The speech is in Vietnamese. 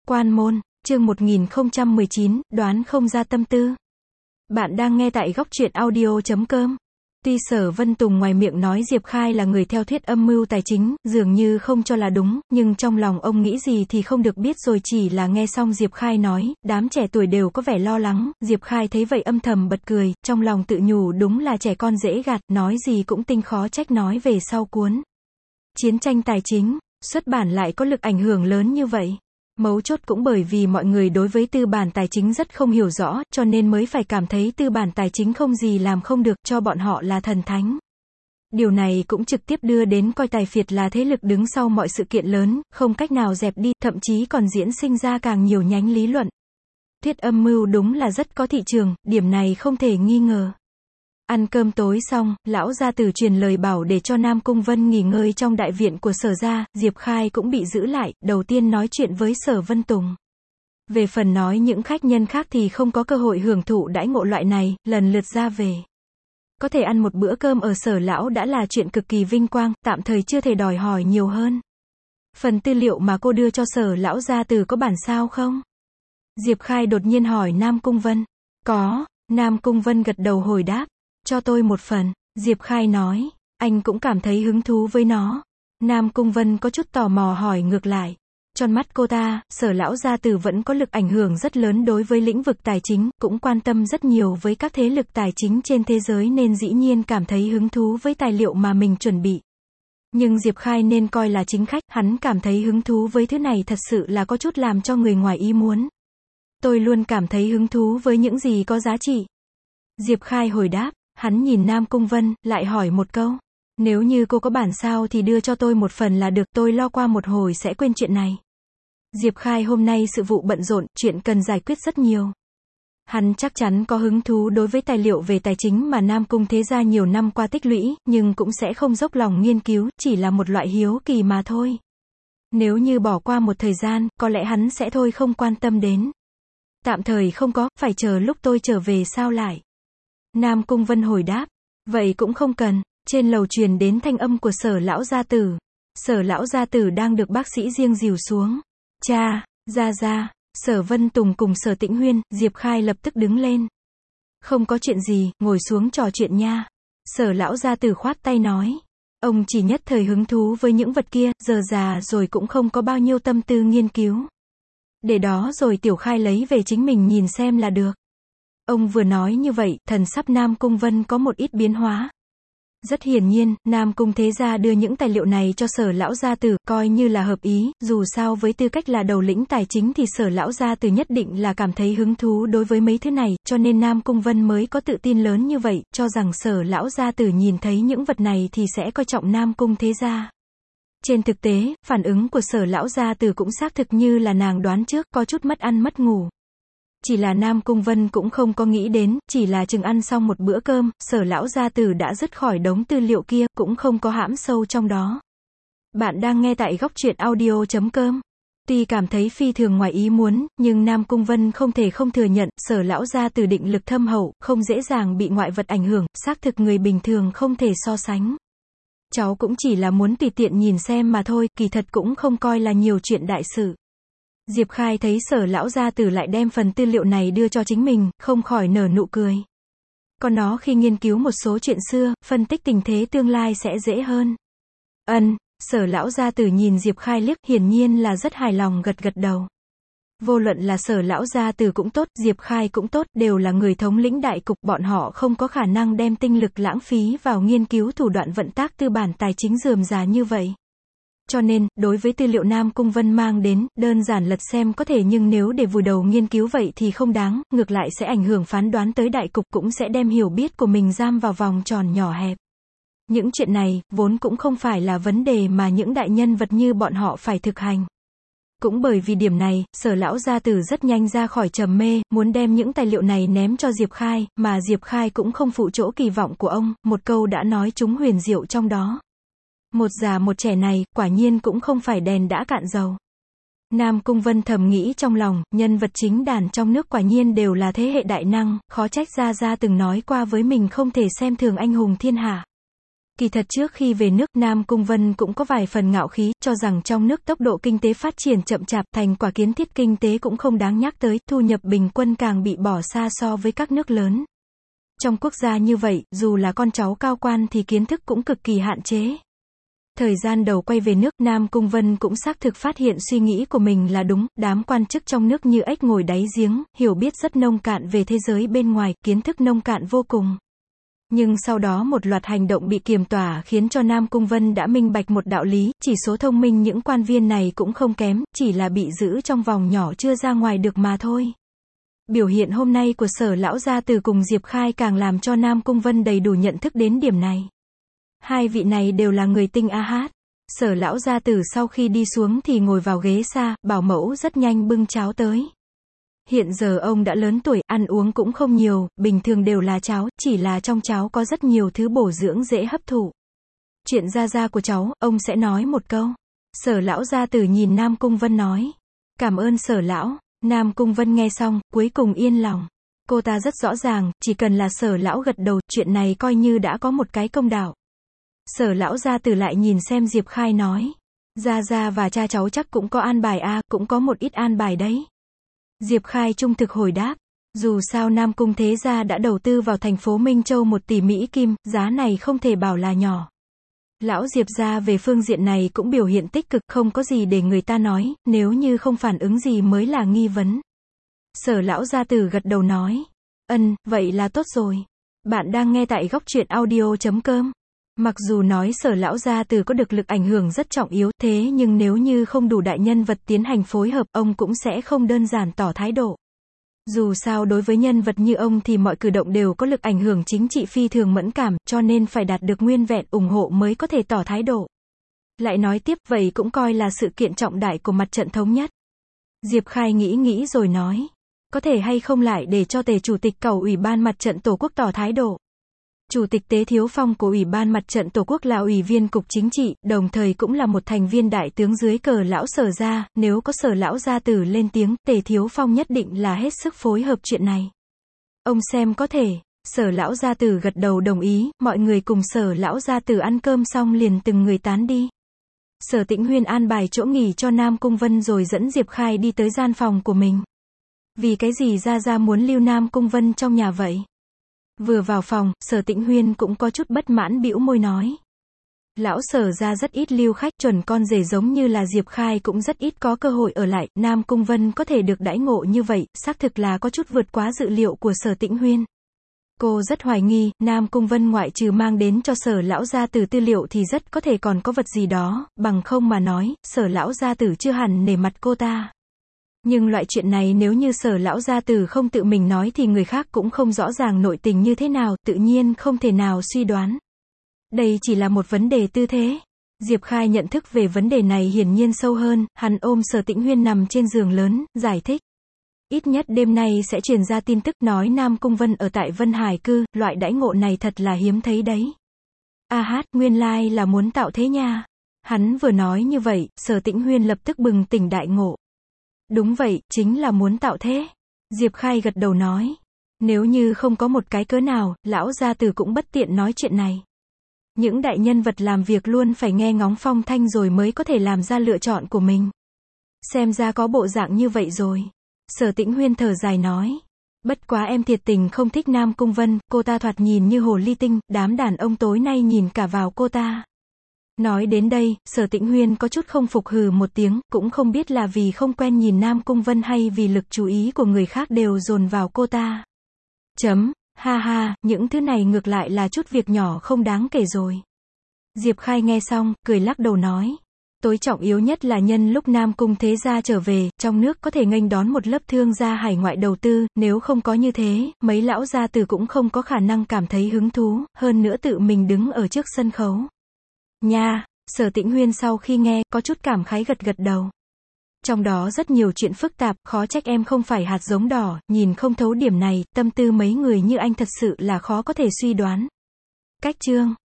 Quan môn, chương 1019, đoán không ra tâm tư. Bạn đang nghe tại góc truyện audio.com. Tuy Sở Vân Tùng ngoài miệng nói Diệp Khai là người theo thuyết âm mưu tài chính, dường như không cho là đúng, nhưng trong lòng ông nghĩ gì thì không được biết rồi. Chỉ là nghe xong Diệp Khai nói, đám trẻ tuổi đều có vẻ lo lắng. Diệp Khai thấy vậy âm thầm bật cười, trong lòng tự nhủ đúng là trẻ con dễ gạt, nói gì cũng tinh, khó trách nói về sau cuốn Chiến tranh tài chính, xuất bản lại có lực ảnh hưởng lớn như vậy. Mấu chốt cũng bởi vì mọi người đối với tư bản tài chính rất không hiểu rõ, cho nên mới phải cảm thấy tư bản tài chính không gì làm không được, cho bọn họ là thần thánh. Điều này cũng trực tiếp đưa đến coi tài phiệt là thế lực đứng sau mọi sự kiện lớn, không cách nào dẹp đi, thậm chí còn diễn sinh ra càng nhiều nhánh lý luận. Thuyết âm mưu đúng là rất có thị trường, điểm này không thể nghi ngờ. Ăn cơm tối xong, lão gia tử truyền lời bảo để cho Nam Cung Vân nghỉ ngơi trong đại viện của Sở gia, Diệp Khai cũng bị giữ lại, đầu tiên nói chuyện với Sở Vân Tùng. Về phần nói những khách nhân khác thì không có cơ hội hưởng thụ đãi ngộ loại này, lần lượt ra về. Có thể ăn một bữa cơm ở Sở lão đã là chuyện cực kỳ vinh quang, tạm thời chưa thể đòi hỏi nhiều hơn. Phần tư liệu mà cô đưa cho Sở lão gia tử có bản sao không? Diệp Khai đột nhiên hỏi Nam Cung Vân. Có, Nam Cung Vân gật đầu hồi đáp. Cho tôi một phần, Diệp Khai nói, anh cũng cảm thấy hứng thú với nó. Nam Cung Vân có chút tò mò hỏi ngược lại. Trong mắt cô ta, Sở lão gia tử vẫn có lực ảnh hưởng rất lớn đối với lĩnh vực tài chính, cũng quan tâm rất nhiều với các thế lực tài chính trên thế giới nên dĩ nhiên cảm thấy hứng thú với tài liệu mà mình chuẩn bị. Nhưng Diệp Khai nên coi là chính khách, hắn cảm thấy hứng thú với thứ này thật sự là có chút làm cho người ngoài ý muốn. Tôi luôn cảm thấy hứng thú với những gì có giá trị. Diệp Khai hồi đáp. Hắn nhìn Nam Cung Vân, lại hỏi một câu. Nếu như cô có bản sao thì đưa cho tôi một phần là được, tôi lo qua một hồi sẽ quên chuyện này. Diệp Khai hôm nay sự vụ bận rộn, chuyện cần giải quyết rất nhiều. Hắn chắc chắn có hứng thú đối với tài liệu về tài chính mà Nam Cung thế gia nhiều năm qua tích lũy, nhưng cũng sẽ không dốc lòng nghiên cứu, chỉ là một loại hiếu kỳ mà thôi. Nếu như bỏ qua một thời gian, có lẽ hắn sẽ thôi không quan tâm đến. Tạm thời không có, phải chờ lúc tôi trở về sao lại. Nam Cung Vân hồi đáp, vậy cũng không cần. Trên lầu truyền đến thanh âm của Sở lão gia tử. Sở lão gia tử đang được bác sĩ riêng dìu xuống. Cha, ra, Sở Vân Tùng cùng Sở Tĩnh Huyên, Diệp Khai lập tức đứng lên. Không có chuyện gì, ngồi xuống trò chuyện nha. Sở lão gia tử khoát tay nói. Ông chỉ nhất thời hứng thú với những vật kia, giờ già rồi cũng không có bao nhiêu tâm tư nghiên cứu. Để đó rồi Tiểu Khai lấy về chính mình nhìn xem là được. Ông vừa nói như vậy, thần sắc Nam Cung Vân có một ít biến hóa. Rất hiển nhiên, Nam Cung thế gia đưa những tài liệu này cho Sở lão gia tử, coi như là hợp ý, dù sao với tư cách là đầu lĩnh tài chính thì Sở lão gia tử nhất định là cảm thấy hứng thú đối với mấy thứ này, cho nên Nam Cung Vân mới có tự tin lớn như vậy, cho rằng Sở lão gia tử nhìn thấy những vật này thì sẽ coi trọng Nam Cung thế gia. Trên thực tế, phản ứng của Sở lão gia tử cũng xác thực như là nàng đoán trước, có chút mất ăn mất ngủ. Chỉ là Nam Cung Vân cũng không có nghĩ đến, chỉ là chừng ăn xong một bữa cơm, Sở lão gia tử đã dứt khỏi đống tư liệu kia, cũng không có hãm sâu trong đó. Bạn đang nghe tại góc truyện audio.com. Tuy cảm thấy phi thường ngoài ý muốn, nhưng Nam Cung Vân không thể không thừa nhận, Sở lão gia tử định lực thâm hậu, không dễ dàng bị ngoại vật ảnh hưởng, xác thực người bình thường không thể so sánh. Cháu cũng chỉ là muốn tùy tiện nhìn xem mà thôi, kỳ thật cũng không coi là nhiều chuyện đại sự. Diệp Khai thấy Sở lão gia tử lại đem phần tư liệu này đưa cho chính mình, không khỏi nở nụ cười. Còn nó khi nghiên cứu một số chuyện xưa, phân tích tình thế tương lai sẽ dễ hơn. Sở lão gia tử nhìn Diệp Khai liếc, hiển nhiên là rất hài lòng gật đầu. Vô luận là Sở lão gia tử cũng tốt, Diệp Khai cũng tốt, đều là người thống lĩnh đại cục, bọn họ không có khả năng đem tinh lực lãng phí vào nghiên cứu thủ đoạn vận tác tư bản tài chính rườm rà như vậy. Cho nên, đối với tư liệu Nam Cung Vân mang đến, đơn giản lật xem có thể nhưng nếu để vùi đầu nghiên cứu vậy thì không đáng, ngược lại sẽ ảnh hưởng phán đoán tới đại cục, cũng sẽ đem hiểu biết của mình giam vào vòng tròn nhỏ hẹp. Những chuyện này, vốn cũng không phải là vấn đề mà những đại nhân vật như bọn họ phải thực hành. Cũng bởi vì điểm này, Sở lão gia tử rất nhanh ra khỏi trầm mê, muốn đem những tài liệu này ném cho Diệp Khai, mà Diệp Khai cũng không phụ chỗ kỳ vọng của ông, một câu đã nói trúng huyền diệu trong đó. Một già một trẻ này, quả nhiên cũng không phải đèn đã cạn dầu. Nam Cung Vân thầm nghĩ trong lòng, nhân vật chính đàn trong nước quả nhiên đều là thế hệ đại năng, khó trách Gia Gia từng nói qua với mình không thể xem thường anh hùng thiên hạ. Kỳ thật trước khi về nước, Nam Cung Vân cũng có vài phần ngạo khí, cho rằng trong nước tốc độ kinh tế phát triển chậm chạp, thành quả kiến thiết kinh tế cũng không đáng nhắc tới, thu nhập bình quân càng bị bỏ xa so với các nước lớn. Trong quốc gia như vậy, dù là con cháu cao quan thì kiến thức cũng cực kỳ hạn chế. Thời gian đầu quay về nước, Nam Cung Vân cũng xác thực phát hiện suy nghĩ của mình là đúng, đám quan chức trong nước như ếch ngồi đáy giếng, hiểu biết rất nông cạn về thế giới bên ngoài, kiến thức nông cạn vô cùng. Nhưng sau đó một loạt hành động bị kiềm tỏa khiến cho Nam Cung Vân đã minh bạch một đạo lý, chỉ số thông minh những quan viên này cũng không kém, chỉ là bị giữ trong vòng nhỏ chưa ra ngoài được mà thôi. Biểu hiện hôm nay của Sở lão gia tử cùng Diệp Khai càng làm cho Nam Cung Vân đầy đủ nhận thức đến điểm này. Hai vị này đều là người tinh a hát. Sở lão gia tử sau khi đi xuống thì ngồi vào ghế xa, bảo mẫu rất nhanh bưng cháo tới. Hiện giờ ông đã lớn tuổi, ăn uống cũng không nhiều, bình thường đều là cháo, chỉ là trong cháo có rất nhiều thứ bổ dưỡng dễ hấp thụ. Chuyện gia của cháu, ông sẽ nói một câu. Sở lão gia tử nhìn Nam Cung Vân nói. Cảm ơn Sở lão. Nam Cung Vân nghe xong, cuối cùng yên lòng. Cô ta rất rõ ràng, chỉ cần là Sở lão gật đầu, chuyện này coi như đã có một cái công đạo. Sở lão gia tử lại nhìn xem Diệp Khai nói. Gia và cha cháu chắc cũng có an bài a, cũng có một ít an bài đấy. Diệp Khai trung thực hồi đáp. Dù sao Nam Cung thế gia đã đầu tư vào thành phố Minh Châu 1 tỷ Mỹ Kim, giá này không thể bảo là nhỏ. Lão Diệp gia về phương diện này cũng biểu hiện tích cực, không có gì để người ta nói, nếu như không phản ứng gì mới là nghi vấn. Sở lão gia tử gật đầu nói. Vậy là tốt rồi. Bạn đang nghe tại góc truyện audio.com. Mặc dù nói Sở lão gia tử có được lực ảnh hưởng rất trọng yếu, thế nhưng nếu như không đủ đại nhân vật tiến hành phối hợp, ông cũng sẽ không đơn giản tỏ thái độ. Dù sao đối với nhân vật như ông thì mọi cử động đều có lực ảnh hưởng chính trị phi thường mẫn cảm, cho nên phải đạt được nguyên vẹn ủng hộ mới có thể tỏ thái độ. Lại nói tiếp, vậy cũng coi là sự kiện trọng đại của mặt trận thống nhất. Diệp Khai nghĩ rồi nói. Có thể hay không lại để cho Tề Chủ tịch cầu Ủy ban Mặt trận Tổ quốc tỏ thái độ. Chủ tịch Tế Thiếu Phong của Ủy ban Mặt trận Tổ quốc là ủy viên cục chính trị, đồng thời cũng là một thành viên đại tướng dưới cờ lão Sở gia, nếu có Sở lão gia tử lên tiếng, Tề Thiếu Phong nhất định là hết sức phối hợp chuyện này. Ông xem có thể. Sở lão gia tử gật đầu đồng ý, mọi người cùng Sở lão gia tử ăn cơm xong liền từng người tán đi. Sở Tĩnh Huyên an bài chỗ nghỉ cho Nam Cung Vân rồi dẫn Diệp Khai đi tới gian phòng của mình. Vì cái gì gia muốn lưu Nam Cung Vân trong nhà vậy? Vừa vào phòng, Sở Tĩnh Huyên cũng có chút bất mãn bĩu môi nói. Lão Sở gia rất ít lưu khách, chuẩn con rể giống như là Diệp Khai cũng rất ít có cơ hội ở lại, Nam Cung Vân có thể được đãi ngộ như vậy, xác thực là có chút vượt quá dự liệu của Sở Tĩnh Huyên. Cô rất hoài nghi, Nam Cung Vân ngoại trừ mang đến cho Sở lão gia tử tư liệu thì rất có thể còn có vật gì đó, bằng không mà nói, Sở lão gia tử chưa hẳn nể mặt cô ta. Nhưng loại chuyện này nếu như Sở lão gia tử không tự mình nói thì người khác cũng không rõ ràng nội tình như thế nào, tự nhiên không thể nào suy đoán. Đây chỉ là một vấn đề tư thế. Diệp Khai nhận thức về vấn đề này hiển nhiên sâu hơn, hắn ôm Sở Tĩnh Huyên nằm trên giường lớn, giải thích. Ít nhất đêm nay sẽ truyền ra tin tức nói Nam Cung Vân ở tại Vân Hải cư, loại đãi ngộ này thật là hiếm thấy đấy. Nguyên lai là muốn tạo thế nha. Hắn vừa nói như vậy, Sở Tĩnh Huyên lập tức bừng tỉnh đại ngộ. Đúng vậy, chính là muốn tạo thế. Diệp Khai gật đầu nói. Nếu như không có một cái cớ nào, lão gia tử cũng bất tiện nói chuyện này. Những đại nhân vật làm việc luôn phải nghe ngóng phong thanh rồi mới có thể làm ra lựa chọn của mình. Xem ra có bộ dạng như vậy rồi. Sở Tĩnh Huyên thở dài nói. Bất quá em thiệt tình không thích Nam Cung Vân, cô ta thoạt nhìn như hồ ly tinh, đám đàn ông tối nay nhìn cả vào cô ta. Nói đến đây, Sở Tĩnh Huyên có chút không phục hừ một tiếng, cũng không biết là vì không quen nhìn Nam Cung Vân hay vì lực chú ý của người khác đều dồn vào cô ta. Những thứ này ngược lại là chút việc nhỏ không đáng kể rồi. Diệp Khai nghe xong, cười lắc đầu nói. Tối trọng yếu nhất là nhân lúc Nam Cung thế gia trở về, trong nước có thể nghênh đón một lớp thương gia hải ngoại đầu tư, nếu không có như thế, mấy lão gia tử cũng không có khả năng cảm thấy hứng thú, hơn nữa tự mình đứng ở trước sân khấu. Nha, Sở Tĩnh Huyên sau khi nghe, có chút cảm khái gật đầu. Trong đó rất nhiều chuyện phức tạp, khó trách em không phải hạt giống đỏ, nhìn không thấu điểm này, tâm tư mấy người như anh thật sự là khó có thể suy đoán. Cách chương